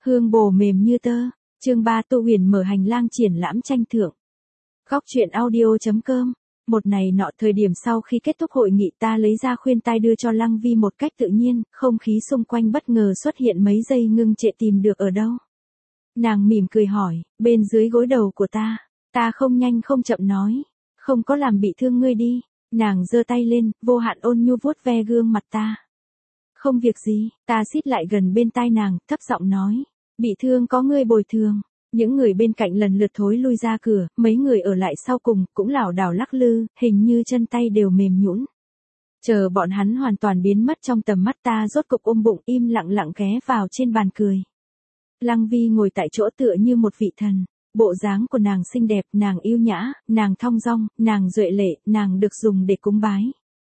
Hương bồ mềm như tơ. Chương 3 Tô Huyền mở hành lang triển lãm tranh thượng. Góc truyện audio.com. Một ngày nọ thời điểm sau khi kết thúc hội nghị ta lấy ra khuyên tai đưa cho Lăng Vi một cách tự nhiên, không khí xung quanh bất ngờ xuất hiện mấy giây ngưng trệ tìm được ở đâu. Nàng mỉm cười hỏi, bên dưới gối đầu của ta không nhanh không chậm nói, không có làm bị thương ngươi đi. Nàng giơ tay lên, vô hạn ôn nhu vuốt ve gương mặt ta. Không việc gì, ta xít lại gần bên tai nàng, thấp giọng nói, bị thương có ngươi bồi thường. Những người bên cạnh lần lượt thối lui ra cửa, mấy người ở lại sau cùng cũng lảo đảo lắc lư, hình như chân tay đều mềm nhũn. Chờ bọn hắn hoàn toàn biến mất trong tầm mắt ta rốt cục ôm bụng im lặng lặng ghé vào trên bàn cười. Lăng Vi ngồi tại chỗ tựa như một vị thần, bộ dáng của nàng xinh đẹp, nàng yêu nhã, nàng thong dong, nàng duệ lệ, nàng được dùng để cúng bái.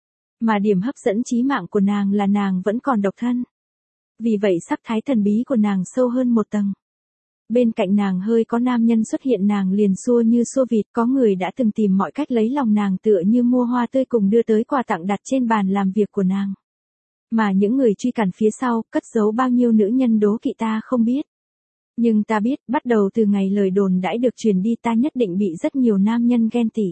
Mà điểm hấp dẫn chí mạng của nàng là nàng vẫn còn độc thân. Vì vậy sắc thái thần bí của nàng sâu hơn một tầng. Bên cạnh nàng hơi có nam nhân xuất hiện nàng liền xua như xua vịt, có người đã từng tìm mọi cách lấy lòng nàng tựa như mua hoa tươi cùng đưa tới quà tặng đặt trên bàn làm việc của nàng. Mà những người truy cản phía sau, cất giấu bao nhiêu nữ nhân đố kỵ ta không biết. Nhưng ta biết, bắt đầu từ ngày lời đồn đãi được truyền đi ta nhất định bị rất nhiều nam nhân ghen tị.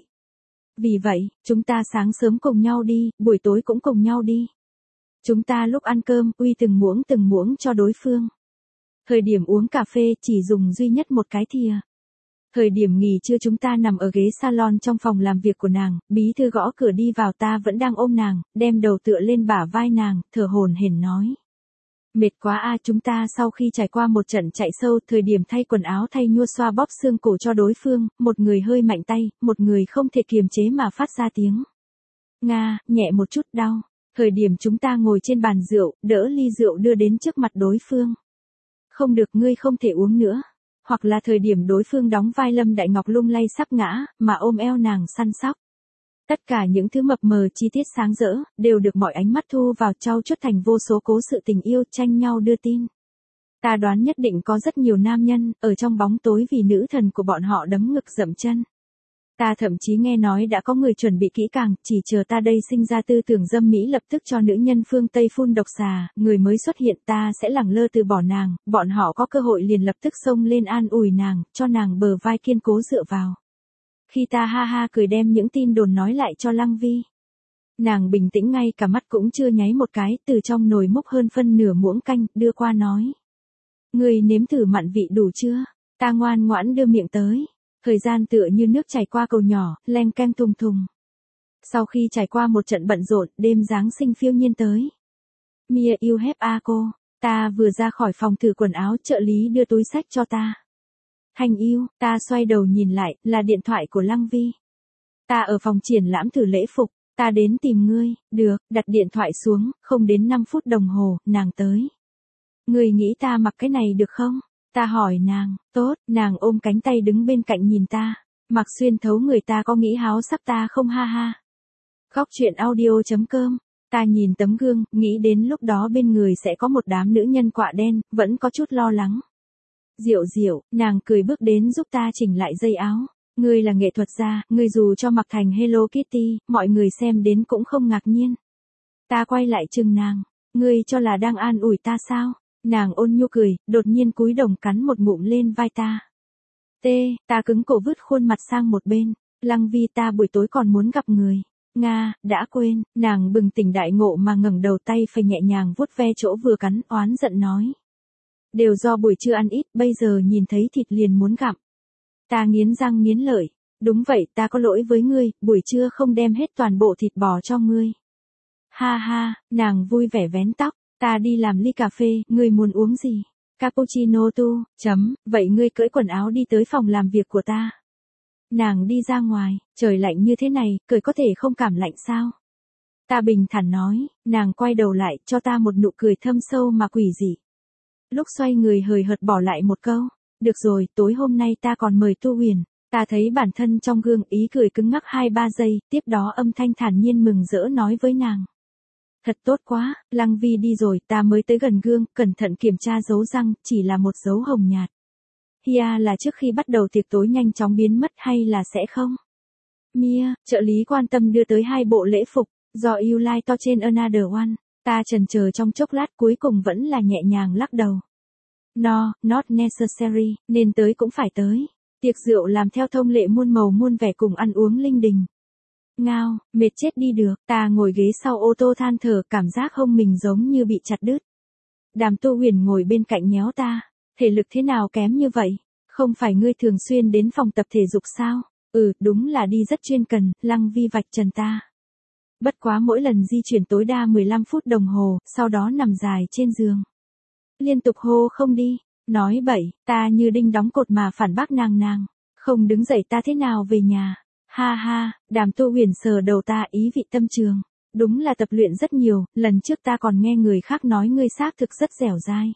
Vì vậy, chúng ta sáng sớm cùng nhau đi, buổi tối cũng cùng nhau đi. Chúng ta lúc ăn cơm, uy từng muỗng cho đối phương. Thời điểm uống cà phê chỉ dùng duy nhất một cái thìa. Thời điểm nghỉ trưa chúng ta nằm ở ghế salon trong phòng làm việc của nàng, bí thư gõ cửa đi vào ta vẫn đang ôm nàng, đem đầu tựa lên bả vai nàng, thở hổn hển nói. Mệt quá a, chúng ta sau khi trải qua một trận chạy sâu, thời điểm thay quần áo thay nhua xoa bóp xương cổ cho đối phương, một người hơi mạnh tay, một người không thể kiềm chế mà phát ra tiếng. Nga, nhẹ một chút đau. Thời điểm chúng ta ngồi trên bàn rượu, đỡ ly rượu đưa đến trước mặt đối phương. Không được, ngươi không thể uống nữa. Hoặc là thời điểm đối phương đóng vai Lâm Đại Ngọc lung lay sắp ngã, mà ôm eo nàng săn sóc. Tất cả những thứ mập mờ chi tiết sáng rỡ, đều được mọi ánh mắt thu vào trau chuốt thành vô số cố sự tình yêu tranh nhau đưa tin. Ta đoán nhất định có rất nhiều nam nhân, ở trong bóng tối vì nữ thần của bọn họ đấm ngực dậm chân. Ta thậm chí nghe nói đã có người chuẩn bị kỹ càng, chỉ chờ ta đây sinh ra tư tưởng dâm mỹ lập tức cho nữ nhân phương Tây phun độc xà, người mới xuất hiện ta sẽ lẳng lơ từ bỏ nàng, bọn họ có cơ hội liền lập tức xông lên an ủi nàng, cho nàng bờ vai kiên cố dựa vào. Khi ta ha ha cười đem những tin đồn nói lại cho Lăng Vi. Nàng bình tĩnh ngay cả mắt cũng chưa nháy một cái, từ trong nồi múc hơn phân nửa muỗng canh, đưa qua nói. Người nếm thử mặn vị đủ chưa? Ta ngoan ngoãn đưa miệng tới. Thời gian tựa như nước chảy qua cầu nhỏ, leng keng thùng thùng. Sau khi trải qua một trận bận rộn, đêm Giáng sinh phiêu nhiên tới. Mia yêu hép a cô. Ta vừa ra khỏi phòng thử quần áo, trợ lý đưa túi xách cho ta. Hành yêu, ta xoay đầu nhìn lại, là điện thoại của Lăng Vi. Ta ở phòng triển lãm thử lễ phục, ta đến tìm ngươi, được, đặt điện thoại xuống, không đến 5 phút đồng hồ, nàng tới. Ngươi nghĩ ta mặc cái này được không? Ta hỏi nàng, tốt, nàng ôm cánh tay đứng bên cạnh nhìn ta, mặc xuyên thấu người ta có nghĩ háo sắc ta không ha ha. Góc truyện audio.com, ta nhìn tấm gương, nghĩ đến lúc đó bên người sẽ có một đám nữ nhân quạ đen, vẫn có chút lo lắng. Diệu diệu, nàng cười bước đến giúp ta chỉnh lại dây áo. Ngươi là nghệ thuật gia, ngươi dù cho mặc thành Hello Kitty, mọi người xem đến cũng không ngạc nhiên. Ta quay lại chừng nàng, ngươi cho là đang an ủi ta sao? Nàng ôn nhu cười, đột nhiên cúi đồng cắn một ngụm lên vai ta. Ta cứng cổ vứt khuôn mặt sang một bên. Lăng Vi, ta buổi tối còn muốn gặp người. Nga, đã quên, nàng bừng tỉnh đại ngộ mà ngẩng đầu tay phải nhẹ nhàng vuốt ve chỗ vừa cắn, oán giận nói. Đều do buổi trưa ăn ít, bây giờ nhìn thấy thịt liền muốn gặm. Ta nghiến răng nghiến lợi. Đúng vậy, ta có lỗi với ngươi, buổi trưa không đem hết toàn bộ thịt bò cho ngươi. Ha ha, nàng vui vẻ vén tóc. Ta đi làm ly cà phê, ngươi muốn uống gì? Cappuccino tu, vậy ngươi cởi quần áo đi tới phòng làm việc của ta. Nàng đi ra ngoài, trời lạnh như thế này, cởi có thể không cảm lạnh sao? Ta bình thản nói, nàng quay đầu lại, cho ta một nụ cười thâm sâu mà quỷ dị. Lúc xoay người hời hợt bỏ lại một câu, được rồi, tối hôm nay ta còn mời Tu Huyền. Ta thấy bản thân trong gương, ý cười cứng ngắc 2-3 giây, tiếp đó âm thanh thản nhiên mừng rỡ nói với nàng. Thật tốt quá, Lăng Vi đi rồi, ta mới tới gần gương, cẩn thận kiểm tra dấu răng, chỉ là một dấu hồng nhạt. Hia là trước khi bắt đầu tiệc tối nhanh chóng biến mất hay là sẽ không? Mia, trợ lý quan tâm đưa tới 2 bộ lễ phục, do You Like to trên Another One. Ta chần chờ trong chốc lát cuối cùng vẫn là nhẹ nhàng lắc đầu. No, not necessary, nên tới cũng phải tới. Tiệc rượu làm theo thông lệ muôn màu muôn vẻ cùng ăn uống linh đình. Ngao, mệt chết đi được, ta ngồi ghế sau ô tô than thở, cảm giác hông mình giống như bị chặt đứt. Đàm Tô Huyền ngồi bên cạnh nhéo ta, thể lực thế nào kém như vậy, không phải ngươi thường xuyên đến phòng tập thể dục sao? Đúng là đi rất chuyên cần, Lăng Vi vạch trần ta. Bất quá mỗi lần di chuyển tối đa 15 phút đồng hồ, sau đó nằm dài trên giường. Liên tục hô không đi, nói bậy, ta như đinh đóng cột mà phản bác nàng, không đứng dậy ta thế nào về nhà. Ha ha, Đàm Tô Huyền sờ đầu ta, ý vị tâm trường. Đúng là tập luyện rất nhiều, lần trước ta còn nghe người khác nói ngươi xác thực rất dẻo dai.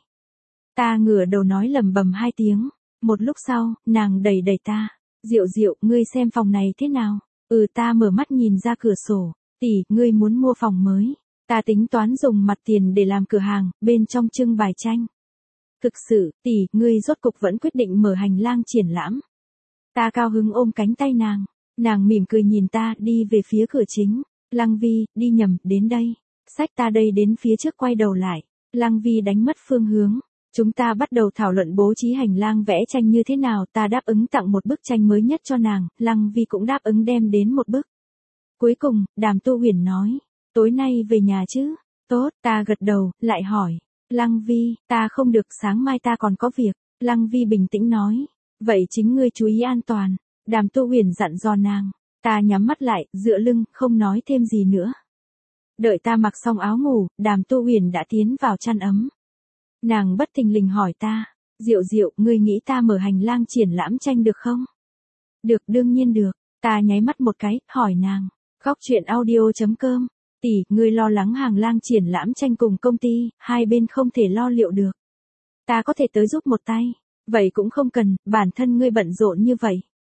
Ta ngửa đầu nói lầm bầm 2 tiếng, một lúc sau, nàng đẩy đẩy ta. Diệu Diệu, ngươi xem phòng này thế nào? Ta mở mắt nhìn ra cửa sổ, tỷ, ngươi muốn mua phòng mới. Ta tính toán dùng mặt tiền để làm cửa hàng, bên trong trưng bày tranh. Thực sự, tỷ, ngươi rốt cục vẫn quyết định mở hành lang triển lãm. Ta cao hứng ôm cánh tay nàng mỉm cười nhìn ta đi về phía cửa chính. Lăng Vi, đi nhầm, đến đây. Xách ta đây đến phía trước quay đầu lại. Lăng Vi đánh mất phương hướng. Chúng ta bắt đầu thảo luận bố trí hành lang vẽ tranh như thế nào, ta đáp ứng tặng một bức tranh mới nhất cho nàng, Lăng Vi cũng đáp ứng đem đến một bức. Cuối cùng, Đàm Tô Huyền nói, tối nay về nhà chứ? Tốt, ta gật đầu, lại hỏi. Lăng Vi, ta không được, sáng mai ta còn có việc. Lăng Vi bình tĩnh nói, vậy chính ngươi chú ý an toàn. Đàm Tô Huyền dặn dò nàng, ta nhắm mắt lại, dựa lưng, không nói thêm gì nữa. Đợi ta mặc xong áo ngủ, Đàm Tô Huyền đã tiến vào chăn ấm. Nàng bất thình lình hỏi ta, Diệu Diệu, ngươi nghĩ ta mở hành lang triển lãm tranh được không? Được, đương nhiên được. Ta nháy mắt một cái, hỏi nàng, góc chuyện audio.com, tỷ, ngươi lo lắng hành lang triển lãm tranh cùng công ty, hai bên không thể lo liệu được. Ta có thể tới giúp một tay, vậy cũng không cần, bản thân ngươi bận rộn như vậy.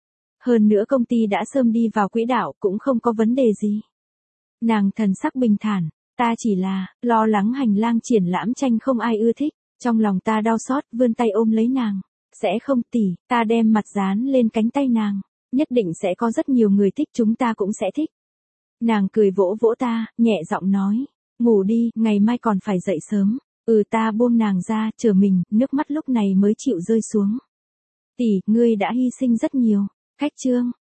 Hơn nữa công ty đã sớm đi vào quỹ đạo, cũng không có vấn đề gì. Nàng thần sắc bình thản, ta chỉ là, lo lắng hành lang triển lãm tranh không ai ưa thích. Trong lòng ta đau xót, vươn tay ôm lấy nàng. Sẽ không tỷ, ta đem mặt dán lên cánh tay nàng. Nhất định sẽ có rất nhiều người thích, chúng ta cũng sẽ thích. Nàng cười vỗ vỗ ta, nhẹ giọng nói, ngủ đi, ngày mai còn phải dậy sớm. Ta buông nàng ra, chờ mình, nước mắt lúc này mới chịu rơi xuống. Tỷ, ngươi đã hy sinh rất nhiều. Khách chương.